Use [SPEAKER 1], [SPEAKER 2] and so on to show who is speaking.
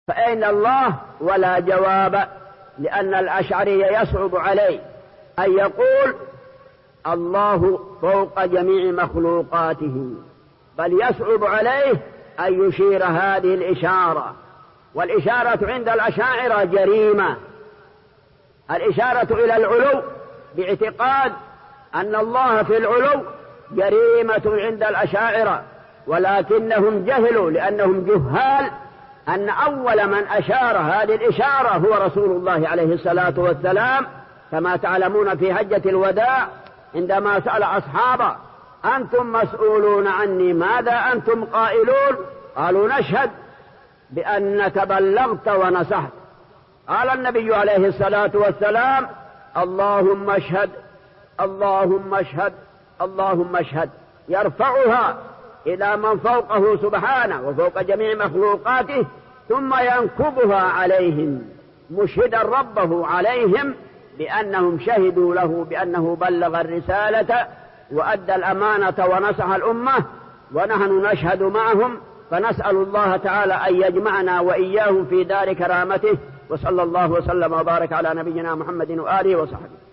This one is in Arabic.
[SPEAKER 1] فأين الله؟ ولا جواب، لأن الأشعري يصعب عليه أن يقول الله فوق جميع مخلوقاته، بل يصعب عليه أن يشير هذه الإشارة، والإشارة عند الأشاعرة جريمة. الإشارة إلى العلو باعتقاد أن الله في العلو جريمة عند الأشاعرة، ولكنهم جهلوا لأنهم جهال أن أول من أشار هذه الإشارة هو رسول الله عليه الصلاة والسلام، كما تعلمون في حجة الوداع عندما سأل أصحابه أنتم مسؤولون عني ماذا أنتم قائلون؟ قالوا نشهد بأنك بلغت ونصحت. قال النبي عليه الصلاة والسلام اللهم اشهد اللهم اشهد اللهم اشهد، يرفعها إلى من فوقه سبحانه وفوق جميع مخلوقاته، ثم ينكبها عليهم مشهدا ربه عليهم بأنهم شهدوا له بأنه بلغ الرسالة وأدى الأمانة ونصح الأمة، ونحن نشهد معهم. فنسأل الله تعالى أن يجمعنا وإياهم في دار كرامته، وصلى الله وسلم وبارك على نبينا محمد وآله وصحبه.